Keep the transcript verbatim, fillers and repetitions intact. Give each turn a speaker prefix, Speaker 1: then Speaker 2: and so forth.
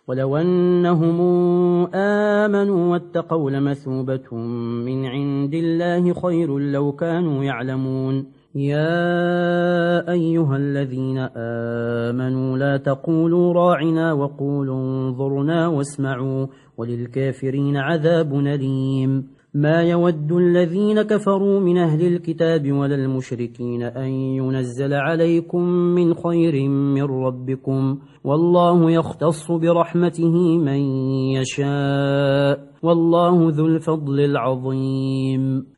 Speaker 1: ولو أنهم آمنوا واتقوا لمثوبة من عند الله خير لو كانوا يعلمون. يا أيها الذين آمنوا لا تقولوا راعنا وقولوا انظرنا واسمعوا وللكافرين عذاب أليم. ما يود الذين كفروا من أهل الكتاب ولا المشركين أن ينزل عليكم من خير من ربكم والله يختص برحمته من يشاء والله ذو الفضل العظيم.